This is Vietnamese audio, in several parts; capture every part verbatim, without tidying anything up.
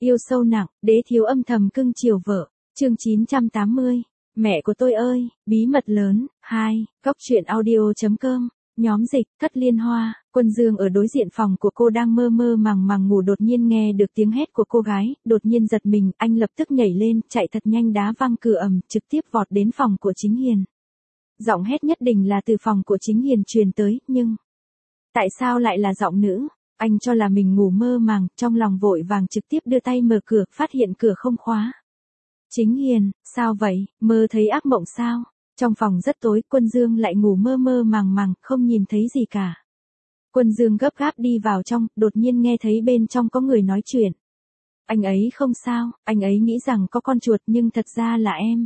Yêu sâu nặng, đế thiếu âm thầm cưng chiều vợ. Chương chín trăm tám mươi. Mẹ của tôi ơi, bí mật lớn. hai. Góc truyện audio chấm com. Nhóm dịch, Cất Liên Hoa. Quân Dương ở đối diện phòng của cô đang mơ mơ màng màng ngủ, đột nhiên nghe được tiếng hét của cô gái, đột nhiên giật mình, anh lập tức nhảy lên, chạy thật nhanh đá văng cửa ầm, trực tiếp vọt đến phòng của Chính Hiền. Giọng hét nhất định là từ phòng của Chính Hiền truyền tới, nhưng tại sao lại là giọng nữ? Anh cho là mình ngủ mơ màng, trong lòng vội vàng trực tiếp đưa tay mở cửa, phát hiện cửa không khóa. Chính Hiền, sao vậy, mơ thấy ác mộng sao? Trong phòng rất tối, Quân Dương lại ngủ mơ mơ màng màng, không nhìn thấy gì cả. Quân Dương gấp gáp đi vào trong, đột nhiên nghe thấy bên trong có người nói chuyện. Anh ấy không sao, anh ấy nghĩ rằng có con chuột nhưng thật ra là em.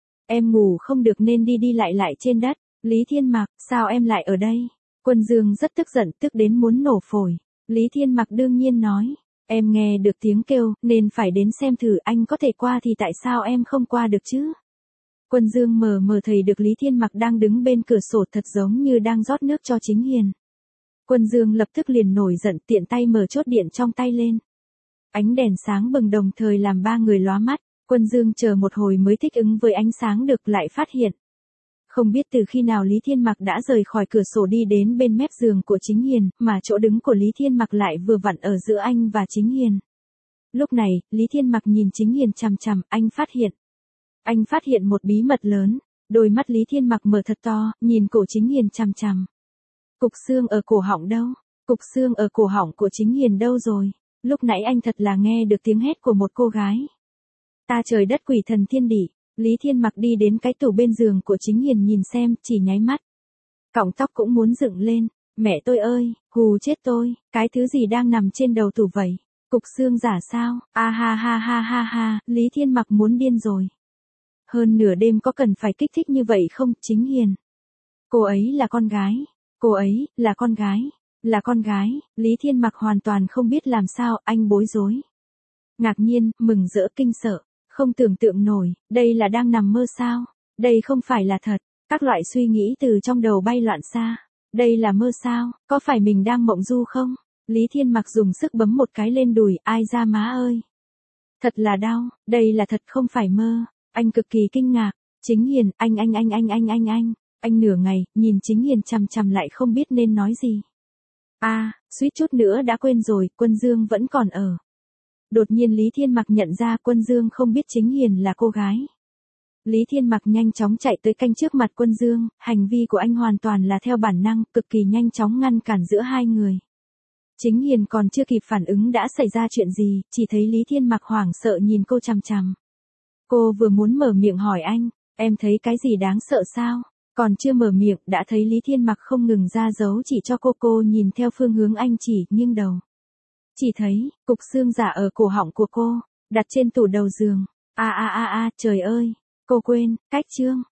Em ngủ không được nên đi đi lại lại trên đất. Lý Thiên Mặc, sao em lại ở đây? Quân Dương rất tức giận, tức đến muốn nổ phổi. Lý Thiên Mặc đương nhiên nói, em nghe được tiếng kêu, nên phải đến xem thử, anh có thể qua thì tại sao em không qua được chứ? Quân Dương mờ mờ thấy được Lý Thiên Mặc đang đứng bên cửa sổ, thật giống như đang rót nước cho Chính Hiền. Quân Dương lập tức liền nổi giận, tiện tay mở chốt điện trong tay lên. Ánh đèn sáng bừng đồng thời làm ba người lóa mắt. Quân Dương chờ một hồi mới thích ứng với ánh sáng được, lại phát hiện. Không biết từ khi nào Lý Thiên Mặc đã rời khỏi cửa sổ đi đến bên mép giường của Chính Hiền, mà chỗ đứng của Lý Thiên Mặc lại vừa vặn ở giữa anh và Chính Hiền. Lúc này, Lý Thiên Mặc nhìn Chính Hiền chằm chằm, anh phát hiện. Anh phát hiện một bí mật lớn, đôi mắt Lý Thiên Mặc mở thật to, nhìn cổ Chính Hiền chằm chằm. Cục xương ở cổ họng đâu? Cục xương ở cổ họng của Chính Hiền đâu rồi? Lúc nãy anh thật là nghe được tiếng hét của một cô gái. Ta trời đất quỷ thần thiên đỉ. Lý Thiên Mặc đi đến cái tủ bên giường của Chính Hiền nhìn xem, chỉ nháy mắt. Cọng tóc cũng muốn dựng lên. Mẹ tôi ơi, hù chết tôi, cái thứ gì đang nằm trên đầu tủ vậy? Cục xương giả sao? A ha ha ha ha ha, Lý Thiên Mặc muốn điên rồi. Hơn nửa đêm có cần phải kích thích như vậy không, Chính Hiền? Cô ấy là con gái. Cô ấy, là con gái. Là con gái, Lý Thiên Mặc hoàn toàn không biết làm sao, anh bối rối. Ngạc nhiên, mừng rỡ, kinh sợ. Không tưởng tượng nổi, đây là đang nằm mơ sao? Đây không phải là thật. Các loại suy nghĩ từ trong đầu bay loạn xa. Đây là mơ sao? Có phải mình đang mộng du không? Lý Thiên Mặc dùng sức bấm một cái lên đùi, ai ra má ơi. Thật là đau, đây là thật không phải mơ. Anh cực kỳ kinh ngạc. Chính Hiền, anh anh anh anh anh anh anh. Anh nửa ngày, nhìn Chính Hiền chằm chằm lại không biết nên nói gì. A, à, suýt chút nữa đã quên rồi, Quân Dương vẫn còn ở. Đột nhiên Lý Thiên Mặc nhận ra Quân Dương không biết Chính Hiền là cô gái. Lý Thiên Mặc nhanh chóng chạy tới canh trước mặt Quân Dương, hành vi của anh hoàn toàn là theo bản năng, cực kỳ nhanh chóng ngăn cản giữa hai người. Chính Hiền còn chưa kịp phản ứng đã xảy ra chuyện gì, chỉ thấy Lý Thiên Mặc hoảng sợ nhìn cô chằm chằm. Cô vừa muốn mở miệng hỏi anh, em thấy cái gì đáng sợ sao? Còn chưa mở miệng, đã thấy Lý Thiên Mặc không ngừng ra dấu chỉ cho cô, cô nhìn theo phương hướng anh chỉ, nghiêng đầu. Chỉ thấy, cục xương giả ở cổ họng của cô, đặt trên tủ đầu giường. A a a a, trời ơi, cô quên, cách chương.